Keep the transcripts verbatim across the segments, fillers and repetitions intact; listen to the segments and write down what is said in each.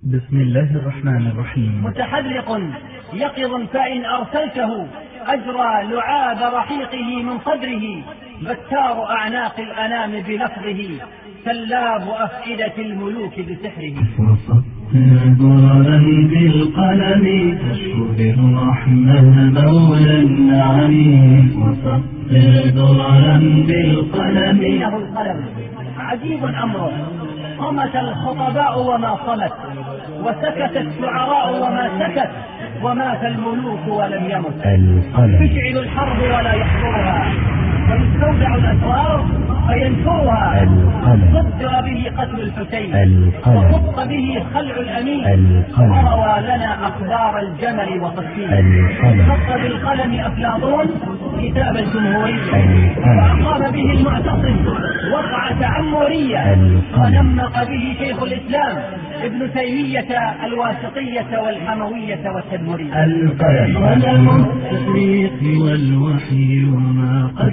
بسم الله الرحمن الرحيم. متحرق يقظ فإن أرسلته أجرى لعاب رحيقه من صدره، بتار أعناق الأنام بلفظه، سلاب أفئدة الملوك بسحره. ضررا بالقلم تشكر الرحمن مولى النعيم، وسطر ضررا بالقلم. إنه القلم عجيب أمره، صمت الخطباء وما صمت، وسكت الشعراء وما سكت، ومات الملوك ولم يمت. القلم تشعل الحرب ولا يحضرها، ويستودع الأسرار فينشرها. القلم صدر به قتل الحسين، القلم وخط به خلع الأمين، القلم وروى لنا أخبار الجمل وصفين. القلم خط بالقلم أفلاطون كتاب الجمهورية، القلم وأقام به المعتصم وقعة تعمرية، ونمق به شيخ الإسلام ابن تيمية الواسطية والحموية والتدمرية. القلم قلم التفريق والوحي وما قد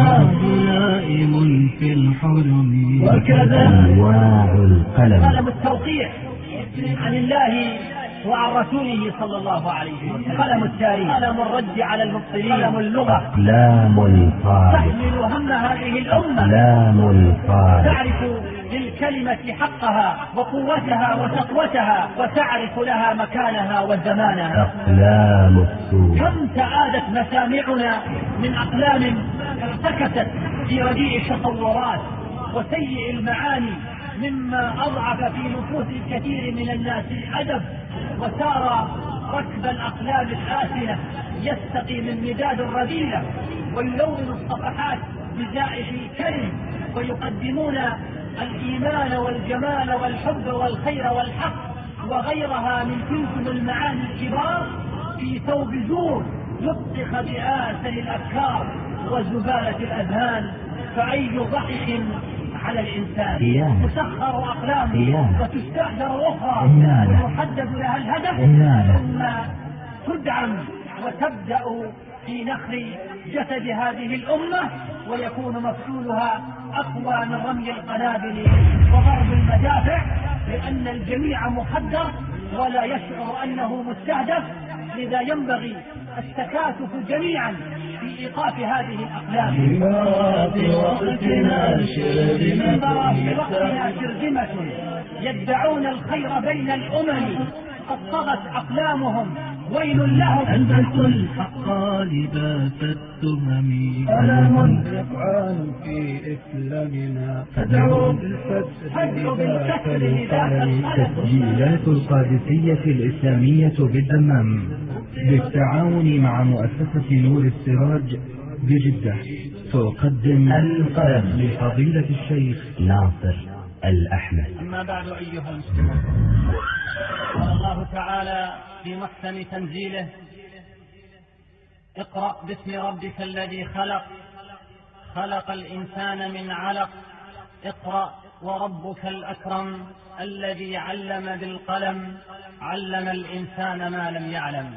نائم في الحلم، وكذا أنواع القلم. قلم التوقيع عن الله وعن رسوله صلى الله عليه وسلم، قلم التاريخ، قلم الرد على المبطلين، قلم اللغة، أقلام الفارق، تحمل هم هذه الأمة، أقلام الفارق، تعرف للكلمة حقها وقوتها وسطوتها، وتعرف لها مكانها وزمانها. أقلام السوء، كم تعادت مسامعنا من أقلام سكتت في رديء التصورات وسيء المعاني، مما أضعف في نفوس الكثير من الناس الأدب، وسار ركب الأقلام الآسنة يستقي من مداد الرذيلة، ويلون الصفحات بزائف الكلم، ويقدمون الإيمان والجمال والحب والخير والحق وغيرها من تلكم المعاني الكبار في ثوب زور لطخ بآسن الأفكار وزبالة الأذهان. فأي ضحك على الإنسان، تسخر أقلام وتستأجر أخرى ويحدد لها الهدف، ثم تدعم وتبدأ في نخر جسد هذه الأمة، ويكون مفعولها أقوى من رمي القنابل وضرب المدافع، لأن الجميع محدر ولا يشعر أنه مستهدف. لذا ينبغي التكاتف جميعا في إيقاف هذه الأقلام. في وقتنا شرذمة يدعون الخير بين الأمم، قد طغت أقلامهم، ويل لهم. ألبسوا الحق لباس التهم، ألم يفعل في إسلامنا، فدعوا بالفتح لذاك القلم. تسجيلات القادسية الإسلامية بالدمام بالتعاون مع مؤسسة نور السراج بجدة تقدم القلم لفضيلة الشيخ ناصر الأحمد. أما بعد أيها المسلمون، قال الله تعالى في محكم تنزيله: اقرأ باسم ربك الذي خلق، خلق الإنسان من علق، اقرأ وربك الأكرم الذي علم بالقلم، علم الإنسان ما لم يعلم.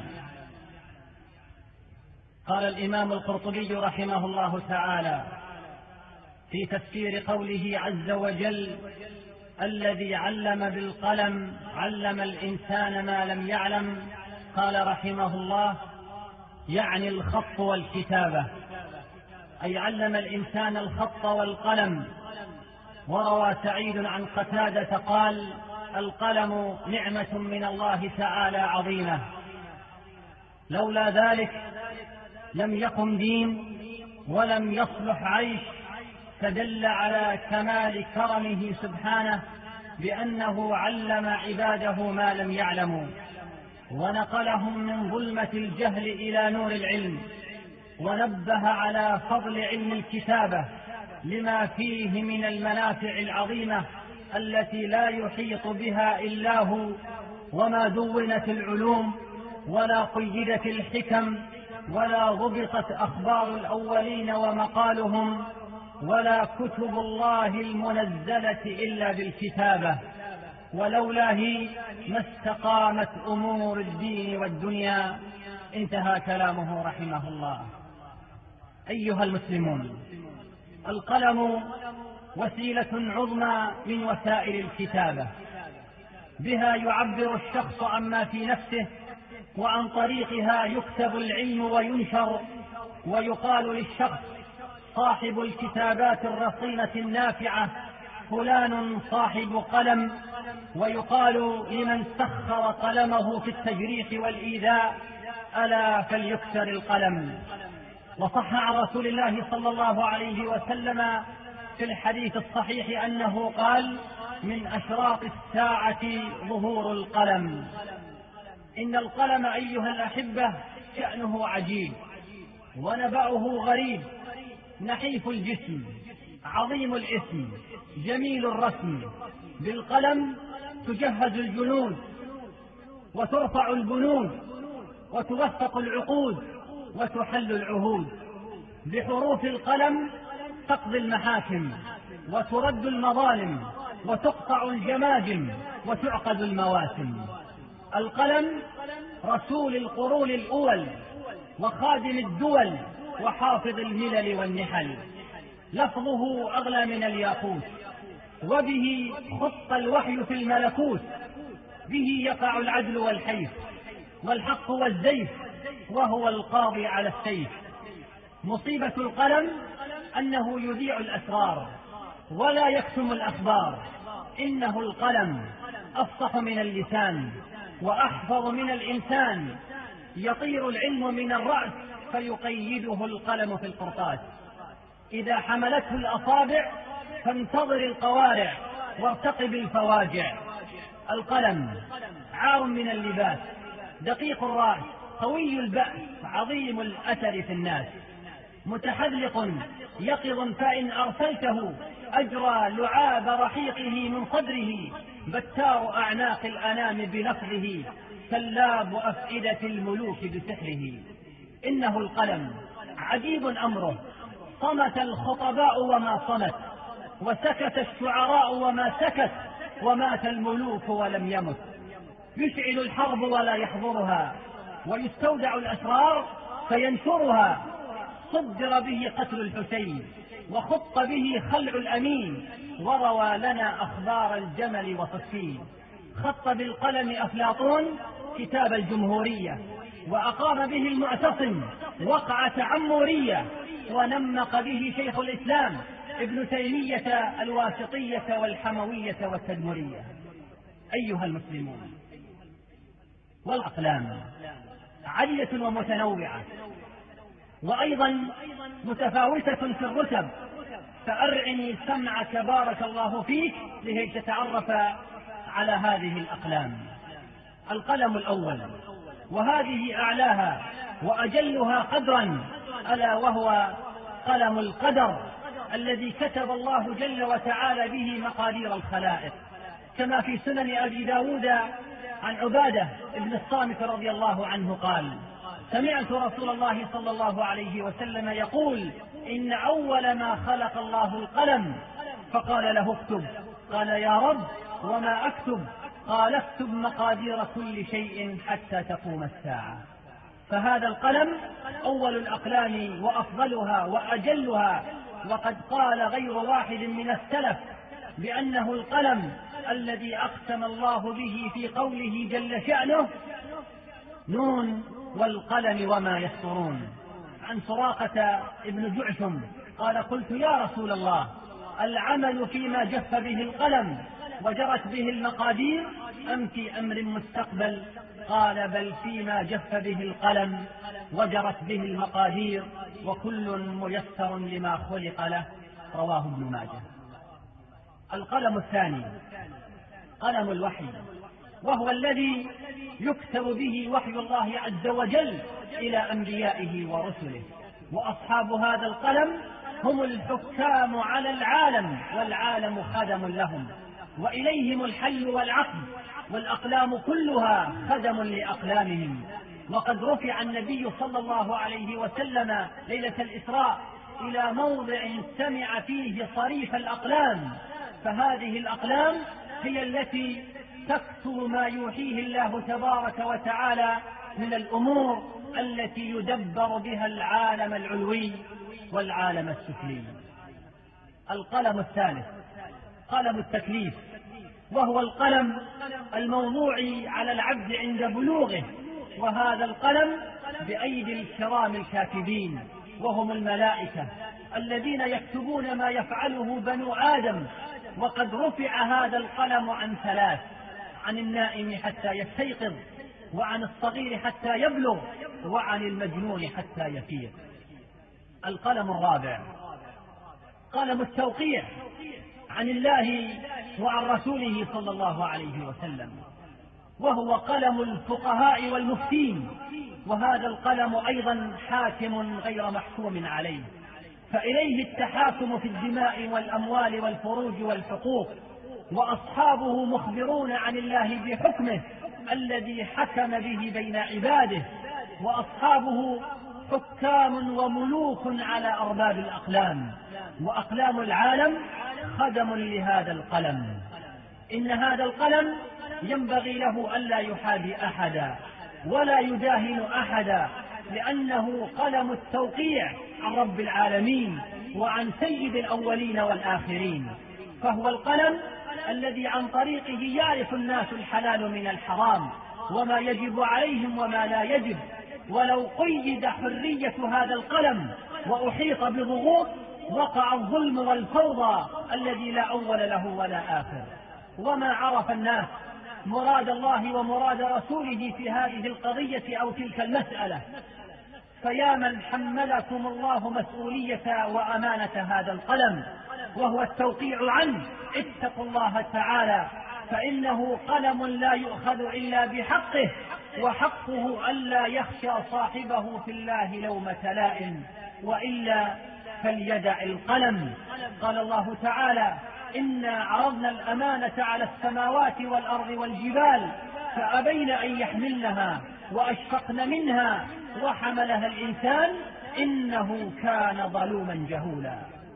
قال الإمام القرطبي رحمه الله تعالى في تفسير قوله عز وجل: الذي علم بالقلم علم الإنسان ما لم يعلم، قال رحمه الله: يعني الخط والكتابة، أي علم الإنسان الخط والقلم. وروى سعيد عن قتادة قال: القلم نعمة من الله تعالى عظيمة، لولا ذلك لم يقم دين ولم يصلح عيش، فدل على كمال كرمه سبحانه بأنه علم عباده ما لم يعلموا، ونقلهم من ظلمة الجهل إلى نور العلم، ونبه على فضل علم الكتابة لما فيه من المنافع العظيمة التي لا يحيط بها إلا هو، وما دونت العلوم ولا قيدت الحكم ولا ضبطت أخبار الأولين ومقالهم ولا كتب الله المنزلة إلا بالكتابة، ولولا هي ما استقامت أمور الدين والدنيا. انتهى كلامه رحمه الله. أيها المسلمون، القلم وسيلة عظمى من وسائل الكتابة، بها يعبر الشخص عما في نفسه، وعن طريقها يكتب العلم وينشر، ويقال للشخص صاحب الكتابات الرصينة النافعة فلان صاحب قلم، ويقال لمن سخر قلمه في التجريح والإيذاء ألا فليكسر القلم. وصح عن رسول الله صلى الله عليه وسلم في الحديث الصحيح أنه قال: من أشراط الساعة ظهور القلم. إن القلم أيها الأحبة شأنه عجيب ونبأه غريب، نحيف الجسم، عظيم الاسم، جميل الرسم. بالقلم تجهز الجنود وترفع البنود وتوثق العقود وتحل العهود. بحروف القلم تقضي المحاكم وترد المظالم وتقطع الجماجم وتعقد المواسم. القلم رسول القرون الأول وخادم الدول وحافظ الملل والنحل. لفظه أغلى من الياقوت، وبه خط الوحي في الملكوت. به يقع العدل والحيف والحق والزيف، وهو القاضي على السيف. مصيبة القلم أنه يذيع الأسرار ولا يكتم الأخبار. إنه القلم أفصح من اللسان وأحفظ من الإنسان. يطير العلم من الرأس فيقيده القلم في القرطاس. إذا حملته الأصابع فانتظر القوارع وارتقب الفواجع. القلم عار من اللباس، دقيق الرأس، قوي البأس، عظيم الأثر في الناس. متحذلق يقظ فإن أرسلته أجرى لعاب رحيقه من صدره. بتار أعناق الأنام بلفظه، سلاب أفئدة الملوك بسحره. إنه القلم عجيب أمره، صمت الخطباء وما صمت، وسكت الشعراء وما سكت، ومات الملوك ولم يمت. يشعل الحرب ولا يحضرها، ويستودع الأسرار فينشرها. صدر به قتل الحسين، وخط به خلع الأمين، وروى لنا أخبار الجمل وصفين. خط بالقلم أفلاطون كتاب الجمهورية، وأقام به المعتصم وقعة عمورية، ونمق به شيخ الإسلام ابن تيمية الواسطية والحموية والتدمرية. أيها المسلمون، والأقلام عديدة ومتنوعة، وأيضا متفاوتة في الرتب، فأرعني سمعك بارك الله فيك لكي تتعرف على هذه الأقلام. القلم الأول، وهذه أعلاها وأجلها قدرا، ألا وهو قلم القدر الذي كتب الله جل وتعالى به مقادير الخلائق، كما في سنن أبي داود عن عبادة بن الصامت رضي الله عنه قال: سمعت رسول الله صلى الله عليه وسلم يقول: إن أول ما خلق الله القلم، فقال له اكتب. قال: يا رب وما أكتب؟ قال: اكتب مقادير كل شيء حتى تقوم الساعة. فهذا القلم أول الأقلام وأفضلها وأجلها، وقد قال غير واحد من السلف بأنه القلم الذي أقسم الله به في قوله جل شأنه: نون والقلم وما يسطرون. عن سراقة ابن جعشم قال: قلت يا رسول الله، العمل فيما جف به القلم وجرت به المقادير أم في أمر مستقبل؟ قال: بل فيما جف به القلم وجرت به المقادير، وكل ميسر لما خلق له. رواه ابن ماجه. القلم الثاني قلم الوحي، وهو الذي يكتب به وحي الله عز وجل إلى أنبيائه ورسله. وأصحاب هذا القلم هم الحكام على العالم، والعالم خدم لهم، وإليهم الحل والعقد، والأقلام كلها خدم لأقلامهم. وقد رفع النبي صلى الله عليه وسلم ليلة الإسراء إلى موضع سمع فيه صريف الأقلام، فهذه الأقلام هي التي تكتب ما يوحيه الله تبارك وتعالى من الأمور التي يدبر بها العالم العلوي والعالم السفلي. القلم الثالث قلم التكليف، وهو القلم الموضوع على العبد عند بلوغه، وهذا القلم بأيدي الكرام الكاتبين وهم الملائكة الذين يكتبون ما يفعله بنو آدم. وقد رفع هذا القلم عن ثلاث: عن النائم حتى يستيقظ، وعن الصغير حتى يبلغ، وعن المجنون حتى يفيق. القلم الرابع قلم التوقيع عن الله وعن رسوله صلى الله عليه وسلم، وهو قلم الفقهاء والمفتين، وهذا القلم أيضا حاكم غير محكوم عليه، فإليه التحاكم في الدماء والأموال والفروج والحقوق، وأصحابه مخبرون عن الله بحكمه الذي حكم به بين عباده، وأصحابه حكام وملوك على أرباب الأقلام، وأقلام العالم خدم لهذا القلم. إن هذا القلم ينبغي له ألا يحادي أحدا ولا يداهن أحدا، لأنه قلم التوقيع عن رب العالمين وعن سيد الأولين والآخرين، فهو القلم الذي عن طريقه يعرف الناس الحلال من الحرام وما يجب عليهم وما لا يجب. ولو قيد حرية هذا القلم وأحيط بضغوط وقع الظلم والفوضى الذي لا أول له ولا آخر. وما عرف الناس مراد الله ومراد رسوله في هذه القضية أو تلك المسألة، فيا من حملكم الله مسؤولية وأمانة هذا القلم وهو التوقيع عنه، اتقوا الله تعالى، فإنه قلم لا يؤخذ إلا بحقه، وحقه ألا يخشى صاحبه في الله لومة لائم، وإلا فليدع القلم. قال الله تعالى: إنا عرضنا الأمانة على السماوات والأرض والجبال فأبين أن يحملنها وأشفقن منها وحملها الإنسان إنه كان ظلوما جهولا.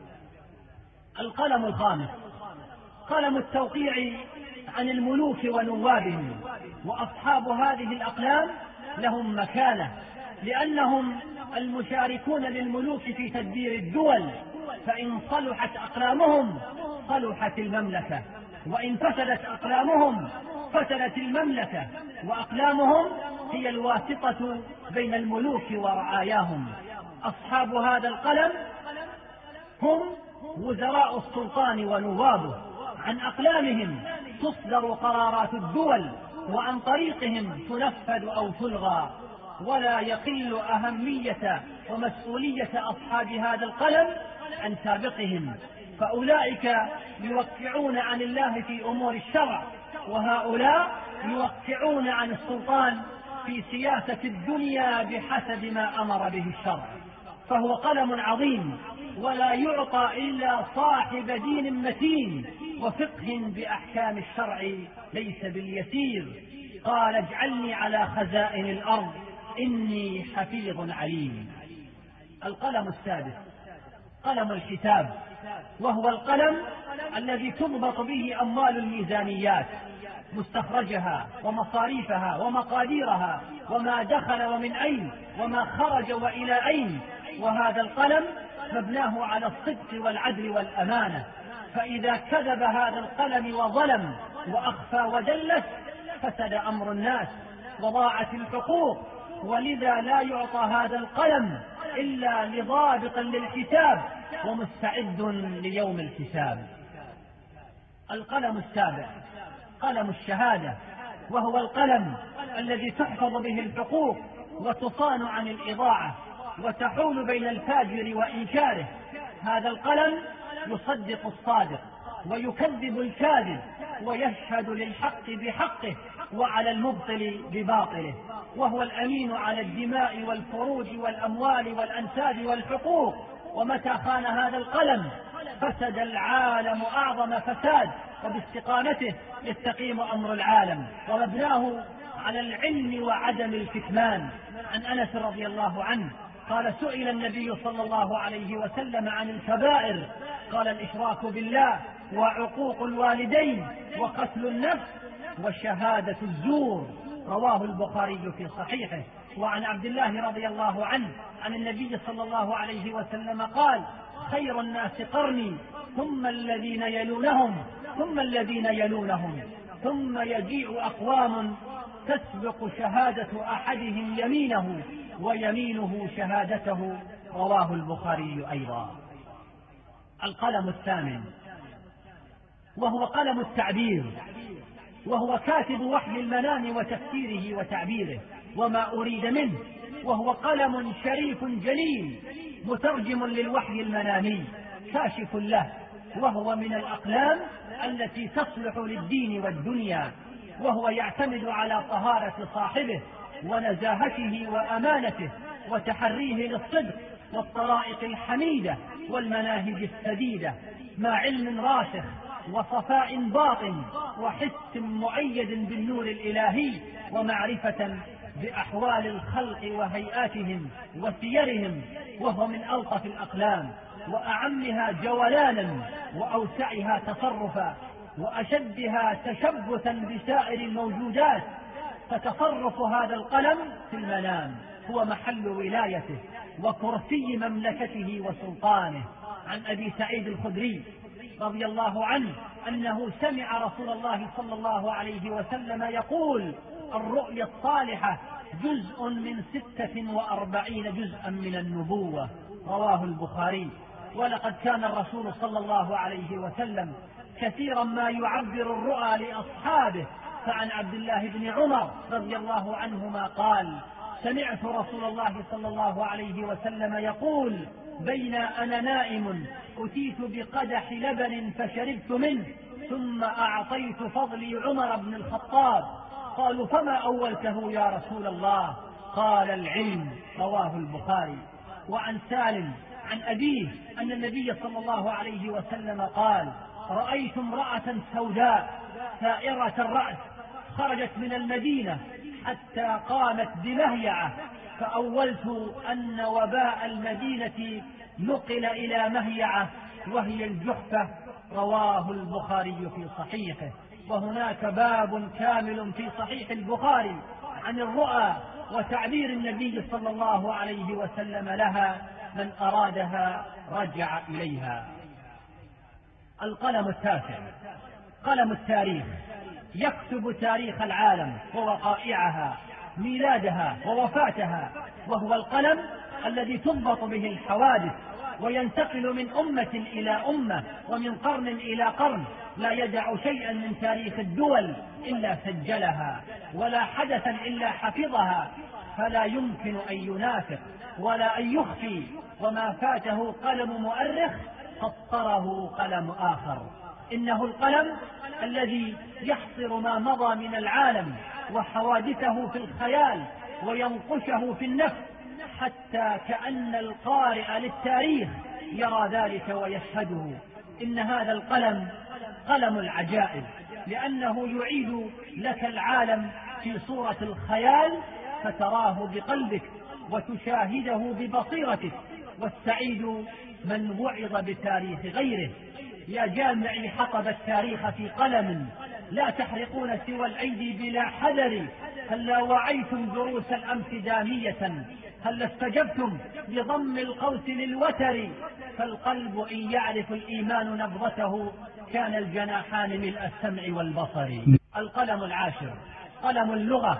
القلم الخامس قلم التوقيع عن الملوك ونوابهم، وأصحاب هذه الأقلام لهم مكانة، لأنهم المشاركون للملوك في تدبير الدول، فإن صلحت أقلامهم صلحت المملكة، وإن فسدت أقلامهم فسدت المملكة، وأقلامهم هي الواسطة بين الملوك ورعاياهم. أصحاب هذا القلم هم وزراء السلطان ونوابه، عن أقلامهم تصدر قرارات الدول، وعن طريقهم تنفذ أو تلغى. ولا يقل أهمية ومسؤولية أصحاب هذا القلم عن سابقهم، فأولئك يوقعون عن الله في أمور الشرع، وهؤلاء يوقعون عن السلطان في سياسة الدنيا بحسب ما أمر به الشرع. فهو قلم عظيم ولا يعطى إلا صاحب دين متين وفقه بأحكام الشرع ليس باليسير. قال: اجعلني على خزائن الأرض إني حفيظ عليم. القلم السادس قلم الحساب، وهو القلم الذي تضبط به أموال الميزانيات، مستخرجها ومصاريفها ومقاديرها، وما دخل ومن أين، وما خرج وإلى أين. وهذا القلم مبناه على الصدق والعدل والأمانة، فإذا كذب هذا القلم وظلم وأخفى ودلس فسد أمر الناس وضاعت الحقوق. ولذا لا يعطى هذا القلم إلا لضابط للحساب ومستعد ليوم الحساب. القلم السابع قلم الشهادة، وهو القلم الذي تحفظ به الحقوق وتصان عن الإضاعة وتحول بين الفاجر وإنكاره. هذا القلم يصدق الصادق ويكذب الكاذب، ويشهد للحق بحقه وعلى المبطل بباطله، وهو الأمين على الدماء والفروج والأموال والأنساب والحقوق. ومتى خان هذا القلم فسد العالم أعظم فساد، وباستقامته يستقيم أمر العالم، ومبناه على العلم وعدم الكتمان. عن أنس رضي الله عنه قال: سئل النبي صلى الله عليه وسلم عن الكبائر، قال: الإشراك بالله، وعقوق الوالدين، وقتل النفس، وشهادة الزور. رواه البخاري في صحيحه. وعن عبد الله رضي الله عنه عن النبي صلى الله عليه وسلم قال: خير الناس قرني ثم الذين يلونهم ثم الذين يلونهم، ثم يجيء أقوام تسبق شهادة أحدهم يمينه ويمينه شهادته. رواه البخاري أيضا. القلم الثامن وهو قلم التعبير، وهو كاتب وحي المنام وتفسيره وتعبيره وما أريد منه، وهو قلم شريف جليل مترجم للوحي المنامي كاشف له، وهو من الأقلام التي تصلح للدين والدنيا، وهو يعتمد على طهارة صاحبه ونزاهته وأمانته وتحريه للصدق والطرائق الحميدة والمناهج السديدة، مع علم راسخ وصفاء باطن وحس مؤيد بالنور الإلهي ومعرفة بأحوال الخلق وهيئاتهم وسيرهم، وهو من ألطف الأقلام وأعمها جولانا وأوسعها تصرفا وأشدها تشبثا بسائر الموجودات. فتصرف هذا القلم في المنام هو محل ولايته وكرسي مملكته وسلطانه. عن أبي سعيد الخدري رضي الله عنه أنه سمع رسول الله صلى الله عليه وسلم يقول: الرؤيا الصالحة جزء من ستة وأربعين جزءا من النبوة. رواه البخاري. ولقد كان الرسول صلى الله عليه وسلم كثيرا ما يعبر الرؤى لأصحابه. فعن عبد الله بن عمر رضي الله عنهما قال: سمعت رسول الله صلى الله عليه وسلم يقول: بين أنا نائم أتيت بقدح لبن فشربت منه ثم أعطيت فضلي عمر بن الخطاب. قالوا: فما أولته يا رسول الله؟ قال: العلم. رواه البخاري. وعن سالم عن أبيه أن النبي صلى الله عليه وسلم قال: رأيت امرأة سوداء ثائرة الرأس خرجت من المدينة حتى قامت بمهيعة، فأولت أن وباء المدينة نقل إلى مهيعة وهي الجحفة. رواه البخاري في صحيحه. وهناك باب كامل في صحيح البخاري عن الرؤى وتعبير النبي صلى الله عليه وسلم لها، من أرادها رجع إليها. القلم التاسع قلم التاريخ، يكتب تاريخ العالم ووقائعها، ميلادها ووفاتها، وهو القلم الذي تضبط به الحوادث وينتقل من أمة إلى أمة ومن قرن إلى قرن، لا يدع شيئا من تاريخ الدول إلا سجلها، ولا حدثا إلا حفظها، فلا يمكن أن ينافق ولا أن يخفي. وما فاته قلم مؤرخ قطره قلم آخر. إنه القلم الذي يحصر ما مضى من العالم وحوادثه في الخيال وينقشه في النفس، حتى كأن القارئ للتاريخ يرى ذلك ويشهده. إن هذا القلم قلم العجائب، لأنه يعيد لك العالم في صورة الخيال فتراه بقلبك وتشاهده ببصيرتك. والسعيد من وعظ بتاريخ غيره. يا جامعي حطب التاريخ في قلم، لا تحرقون سوى الأيدي بلا حذر. هلا وعيتم دروس الأمس دامية، هلا استجبتم لضم القوس للوتر. فالقلب إن يعرف الإيمان نبضته كان الجناحان ملء السمع والبصر. القلم العاشر قلم اللغة،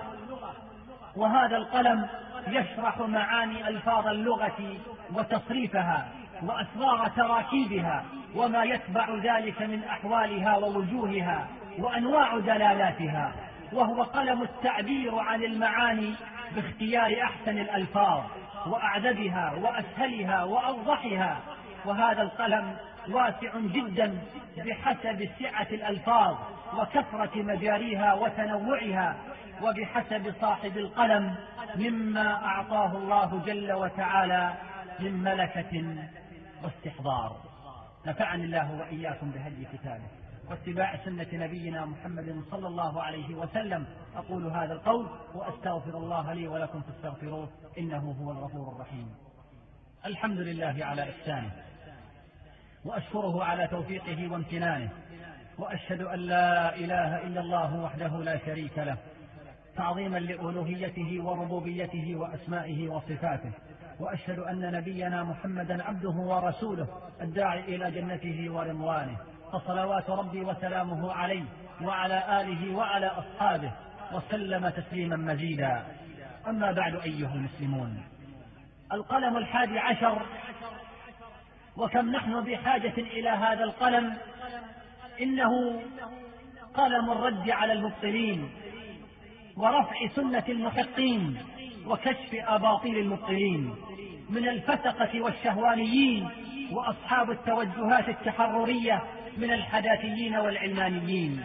وهذا القلم يشرح معاني ألفاظ اللغة وتصريفها وأسرار تراكيبها وما يتبع ذلك من أحوالها ووجوهها وأنواع دلالاتها. وهو قلم التعبير عن المعاني باختيار أحسن الألفاظ وأعذبها وأسهلها وأوضحها. وهذا القلم واسع جدا بحسب سعة الألفاظ وكثرة مجاريها وتنوعها، وبحسب صاحب القلم مما أعطاه الله جل وتعالى من ملكة واستحضار. نفعني الله وإياكم بهدي كتابه واتباع سنة نبينا محمد صلى الله عليه وسلم. أقول هذا القول وأستغفر الله لي ولكم فاستغفروه إنه هو الغفور الرحيم. الحمد لله على إحسانه، وأشكره على توفيقه وامتنانه، وأشهد أن لا إله إلا الله وحده لا شريك له، تعظيما لألوهيته وربوبيته وأسمائه وصفاته. وأشهد أن نبينا محمدا عبده ورسوله الداعي إلى جنته ورضوانه، فصلوات ربي وسلامه عليه وعلى آله وعلى أصحابه وسلم تسليما مزيدا. أما بعد أيها المسلمون، القلم الحادي عشر، وكم نحن بحاجة إلى هذا القلم. إنه قلم الرد على المبطلين ورفع سنة المحقين وكشف أباطيل المبطلين من الفسقة والشهوانيين وأصحاب التوجهات التحررية من الحداثيين والعلمانيين.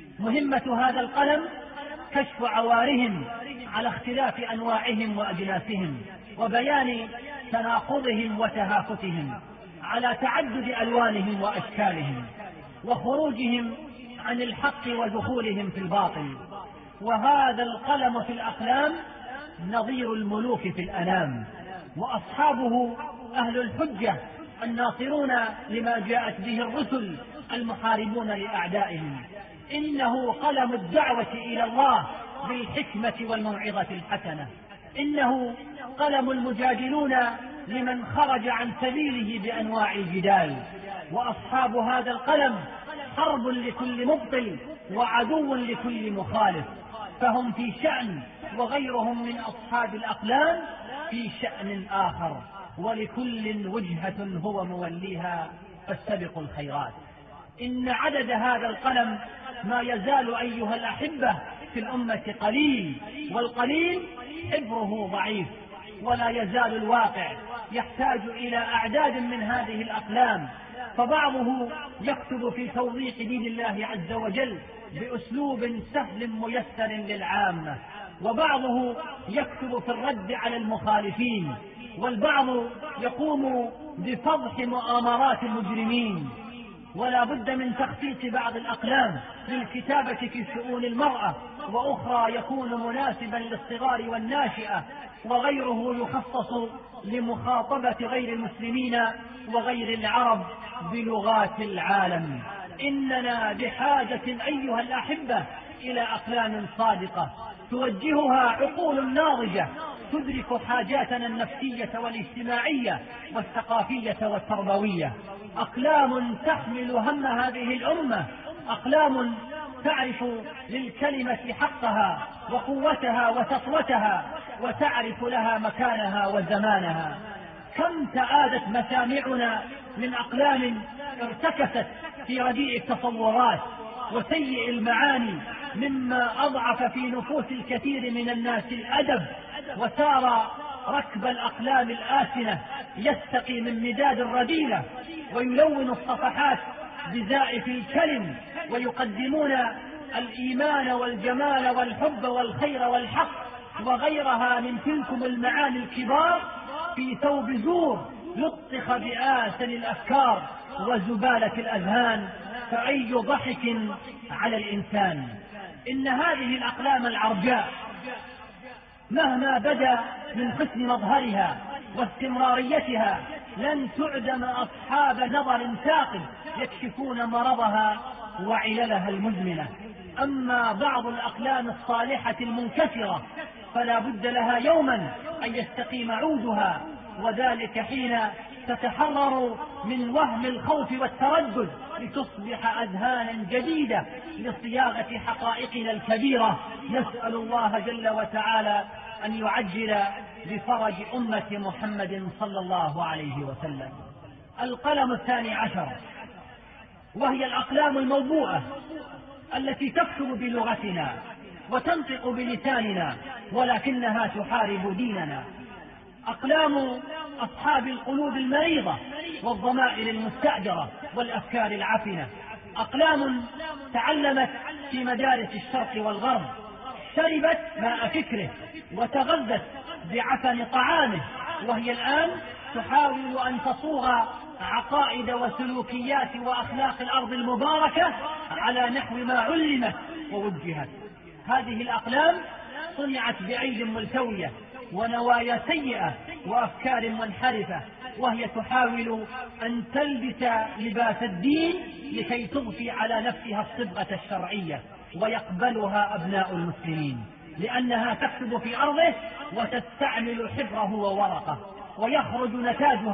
مهمة هذا القلم كشف عوارهم على اختلاف أنواعهم وأجناسهم، وبيان تناقضهم وتهافتهم، على تعدد ألوانهم وأشكالهم، وخروجهم عن الحق ودخولهم في الباطل. وهذا القلم في الأقلام نظير الملوك في الأنام، وأصحابه أهل الحجة الناصرون لما جاءت به الرسل المحاربون لأعدائهم. إنه قلم الدعوة إلى الله بالحكمة والموعظة الحسنة. إنه قلم المجادلون لمن خرج عن سبيله بأنواع الجدال. وأصحاب هذا القلم حرب لكل مبطل وعدو لكل مخالف، فهم في شأن وغيرهم من أصحاب الأقلام في شأن آخر، ولكل وجهة هو موليها، فاستبقوا الخيرات. إن عدد هذا القلم ما يزال أيها الأحبة في الأمة قليل، والقليل حبره ضعيف، ولا يزال الواقع يحتاج إلى أعداد من هذه الأقلام. فبعضه يكتب في توضيح دين الله عز وجل بأسلوب سهل ميسر للعامة، وبعضه يكتب في الرد على المخالفين، والبعض يقوم بفضح مؤامرات المجرمين. ولا بد من تخصيص بعض الأقلام للكتابة في شؤون المرأة، وأخرى يكون مناسبا للصغار والناشئة، وغيره يخصص لمخاطبة غير المسلمين وغير العرب بلغات العالم. إننا بحاجة أيها الأحبة إلى أقلام صادقة توجهها عقول ناضجة تدرك حاجاتنا النفسية والاجتماعية والثقافية والتربوية. أقلام تحمل هم هذه الأمة، أقلام تعرف للكلمة حقها وقوتها وسطوتها، وتعرف لها مكانها وزمانها. كم تعادت مسامعنا من أقلام ارتكست في رديء التصورات وسيء المعاني، مما أضعف في نفوس الكثير من الناس الأدب، وسار ركب الأقلام الآسنة يستقي من مداد الرذيلة، ويلون الصفحات بزائف الكلم، ويقدمون الإيمان والجمال والحب والخير والحق وغيرها من تلكم المعاني الكبار في ثوب زور لطخ بآسن الأفكار وزبالة الأذهان. فأي ضحك على الإنسان. إن هذه الأقلام العرجاء مهما بدا من حسن مظهرها واستمراريتها لن تعدم أصحاب نظر ثاقب يكشفون مرضها وعللها المزمنة. أما بعض الأقلام الصالحة المنكسرة فلا بد لها يوما أن يستقيم عودها، وذلك حين تتحرر من وهم الخوف والتردد لتصبح أذهانا جديدة لصياغة حقائقنا الكبيرة. نسأل الله جل وتعالى أن يعجل بفرج أمة محمد صلى الله عليه وسلم. القلم الثاني عشر، وهي الأقلام الموضوعة التي تكتب بلغتنا وتنطق بلساننا ولكنها تحارب ديننا. أقلام أصحاب القلوب المريضة والضمائر المستأجرة والأفكار العفنة. أقلام تعلمت في مدارس الشرق والغرب، شربت ماء فكره وتغذت بعفن طعامه، وهي الآن تحاول أن تصوغ عقائد وسلوكيات وأخلاق الأرض المباركة على نحو ما علمت ووجهت. هذه الأقلام صنعت بأيد ملتوية ونوايا سيئة وأفكار منحرفة، وهي تحاول أن تلبس لباس الدين لكي تضفي على نفسها الصبغة الشرعية ويقبلها أبناء المسلمين، لأنها تكتب في أرضه وتستعمل حبره وورقه، ويخرج نتاجها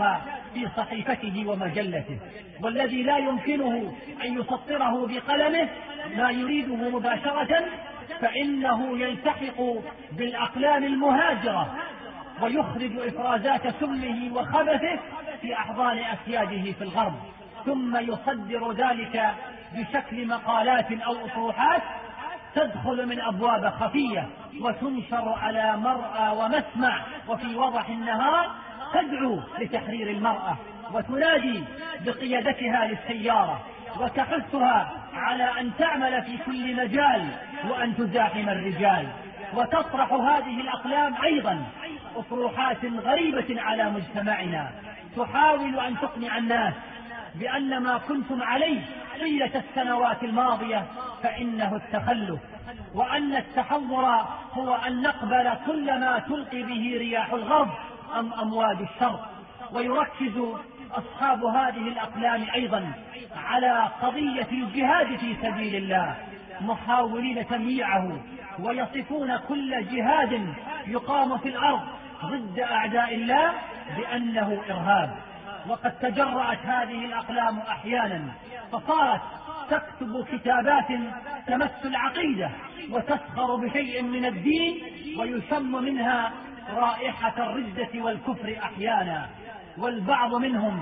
في صحيفته ومجلته، والذي لا يمكنه أن يسطره بقلمه ما يريده مباشرة فإنه يلتحق بالأقلام المهاجرة ويخرج إفرازات سمه وخبثه في أحضان أسياده في الغرب، ثم يصدر ذلك بشكل مقالات أو أطروحات تدخل من أبواب خفية وتنشر على مرأى ومسمع وفي وضح النهار، تدعو لتحرير المرأة وتنادي بقيادتها للسيارة وتحثها على أن تعمل في كل مجال وأن تزاحم الرجال. وتطرح هذه الأقلام أيضا أطروحات غريبة على مجتمعنا تحاول أن تقنع الناس بأن ما كنتم عليه طيلة السنوات الماضية فإنه التخلف، وأن التحور هو أن نقبل كل ما تلقي به رياح الغرب أم أمواج الشرق. ويركز أصحاب هذه الأقلام أيضا على قضية الجهاد في سبيل الله محاولين تمييعه، ويصفون كل جهاد يقام في الأرض ضد أعداء الله بأنه إرهاب. وقد تجرأت هذه الأقلام أحيانا فصارت تكتب كتابات تمس العقيدة وتسخر بشيء من الدين ويشم منها رائحة الردة والكفر أحيانا. والبعض منهم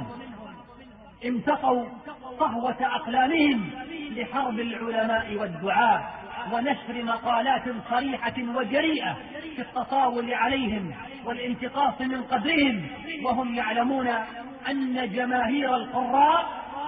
امتقوا صهوة أقلامهم لحرب العلماء والدعاة ونشر مقالات صريحة وجريئة في التطاول عليهم والانتقاص من قدرهم، وهم يعلمون أن جماهير القراء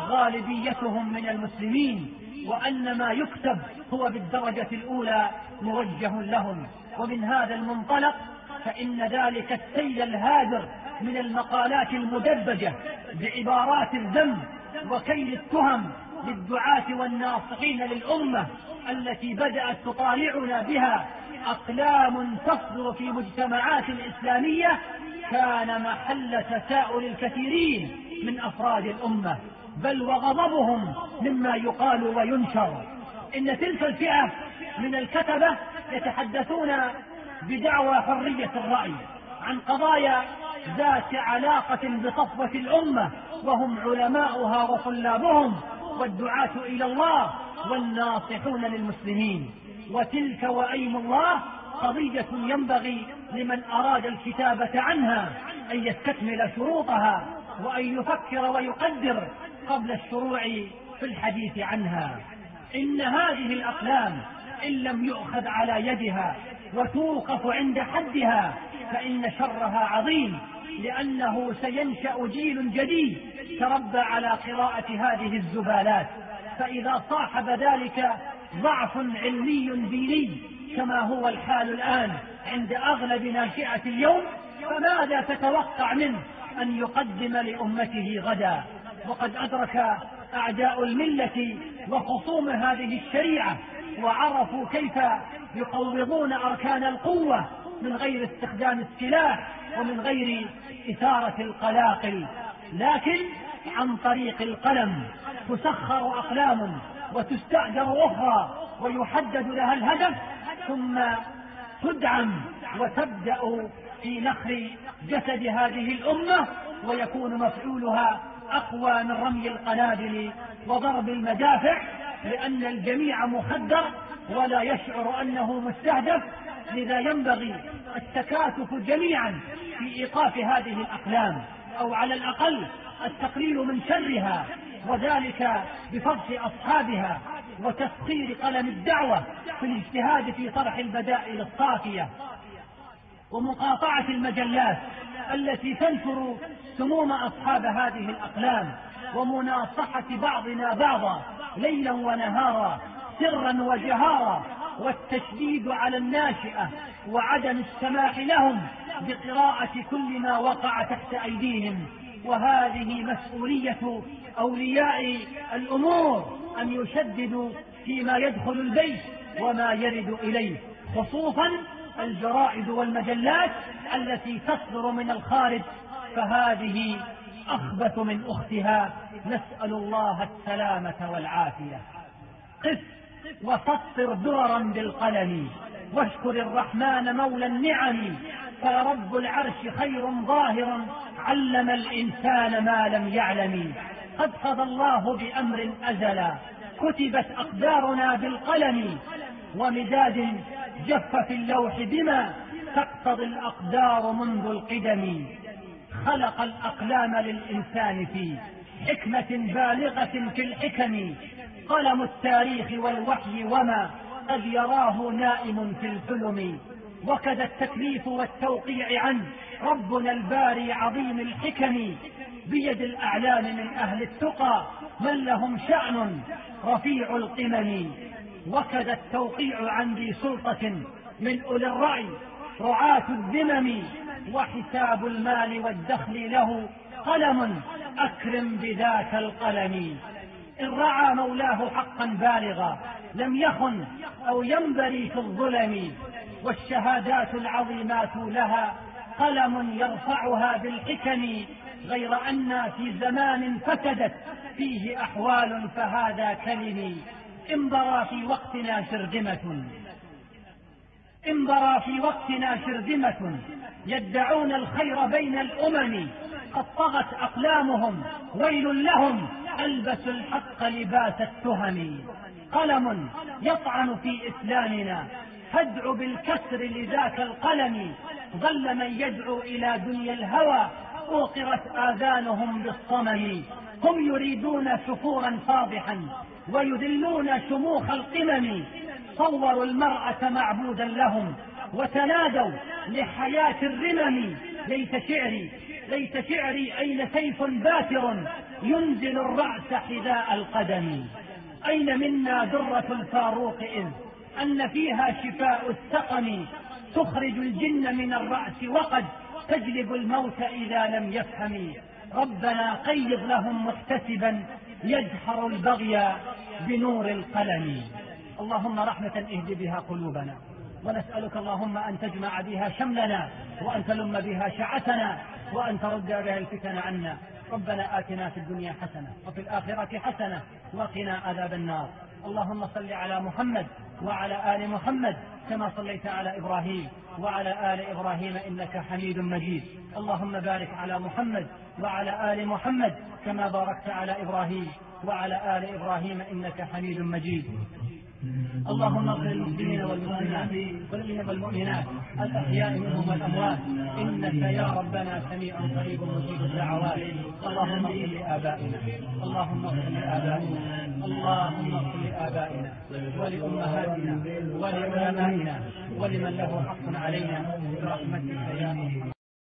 غالبيتهم من المسلمين، وأن ما يكتب هو بالدرجة الأولى موجه لهم. ومن هذا المنطلق فإن ذلك السيل الهادر من المقالات المدبجة بعبارات الذم وكيل التهم للدعاة والناصحين للأمة التي بدأت تطالعنا بها أقلام تصدر في مجتمعات إسلامية كان محل تساؤل الكثيرين من أفراد الأمة، بل وغضبهم مما يقال وينشر. إن تلك الفئة من الكتبة يتحدثون بدعوى حرية الرأي عن قضايا ذات علاقة بصفوة الأمة، وهم علماؤها وطلابهم والدعاة إلى الله والناصحون للمسلمين. وتلك وأيم الله قضية ينبغي لمن أراد الكتابة عنها أن يستكمل شروطها وأن يفكر ويقدر قبل الشروع في الحديث عنها. إن هذه الأقلام إن لم يؤخذ على يدها وتوقف عند حدها فإن شرها عظيم، لأنه سينشأ جيل جديد تربى على قراءة هذه الزبالات، فإذا صاحب ذلك ضعف علمي ديني كما هو الحال الآن عند أغلب ناشئة اليوم، فماذا تتوقع منه أن يقدم لأمته غدا؟ وقد أدرك أعداء الملة وخصوم هذه الشريعة وعرفوا كيف يقوضون أركان القوة من غير استخدام السلاح ومن غير إثارة القلاقل، لكن عن طريق القلم تسخر أقلام وتستأجر أخرى ويحدد لها الهدف ثم تدعم وتبدأ في نخر جسد هذه الأمة، ويكون مفعولها أقوى من رمي القنابل وضرب المدافع، لأن الجميع مخدر ولا يشعر أنه مستهدف. لذا ينبغي التكاتف جميعا في إيقاف هذه الأقلام، أو على الأقل التقليل من شرها، وذلك بفضل أصحابها وتسخير قلم الدعوة في الاجتهاد في طرح البدائل الصافية، ومقاطعة المجلات التي تنشر سموم أصحاب هذه الأقلام، ومناصحة بعضنا بعضا ليلا ونهارا سرا وجهارا، والتشديد على الناشئة وعدم السماح لهم بقراءة كل ما وقع تحت أيديهم. وهذه مسؤولية أولياء الأمور أن يشددوا فيما يدخل البيت وما يرد إليه، خصوصا الجرائد والمجلات التي تصدر من الخارج، فهذه أخبث من أختها، نسأل الله السلامة والعافية. قف وسطر دررا بالقلم واشكر الرحمن مولى النعم، فرب العرش خير ظاهر علم الإنسان ما لم يعلم. قد قضى الله بأمر أزلا، كتبت أقدارنا بالقلم، ومداد جف في اللوح بما تقتضي الأقدار منذ القدم. خلق الأقلام للإنسان في حكمة بالغة في الحكم، قلم التاريخ والوحي وما قد يراه نائم في الحلم. وكذا التكليف والتوقيع عن ربنا الباري عظيم الحكم، بيد الأعلام من أهل التقى من لهم شأن رفيع القمم. وكذا التوقيع عن ذي سلطة من أولي الرعي رعاة الذمم، وحساب المال والدخل له قلم أكرم بذاك القلم. إن رعى مولاه حقا بالغا لم يخن أو ينبري في الظلم، والشهادات العظيمات لها قلم يرفعها بالحكم. غير أن في زمان فسدت فيه أحوال فهذا كلمي. انبرى في وقتنا شرذمة انبرى في وقتنا شرذمة يدعون الخير بين الأمم، قد طغت أقلامهم ويل لهم ألبسوا الحق لباس التهم. قلم يطعن في إسلامنا فادع بالكسر لذاك القلم. ظل من يدعو إلى دنيا الهوى أوقرت آذانهم بالصمم. هم يريدون سفورا فاضحا ويذلون شموخ القمم. صوروا المرأة معبودا لهم وتنادوا لحياة الرمم. ليت شعري ليت شعري أين سيف باتر ينزل الرأس حذاء القدم. أين منا درة الفاروق إذ أن فيها شفاء السقم. تخرج الجن من الرأس وقد تجلب الموت إذا لم يفهم. ربنا قيض لهم محتسبا يجحر البغي بنور القلم. اللهم رحمة اهد بها قلوبنا، ونسألك اللهم أن تجمع بها شملنا، وأن تلم بها شعتنا، وأن ترد بها الفتن عنا. ربنا آتنا في الدنيا حسنة وفي الآخرة حسنة وقنا عذاب النار. اللهم صل على محمد وعلى آل محمد كما صليت على إبراهيم وعلى آل إبراهيم إنك حميد مجيد. اللهم بارك على محمد وعلى آل محمد كما باركت على إبراهيم وعلى آل إبراهيم إنك حميد مجيد. اللهم اغفر للمسلمين والمسلمات والمؤمنين والمؤمنات الأحياء منهم والأموات، إنك يا ربنا سميع قريب مجيب الدعوات. اللهم اغفر لآبائنا اللهم اغفر لآبائنا اللهم اغفر لآبائنا ولأمهاتنا ولعلمائنا ولمن له حق علينا برحمتك يا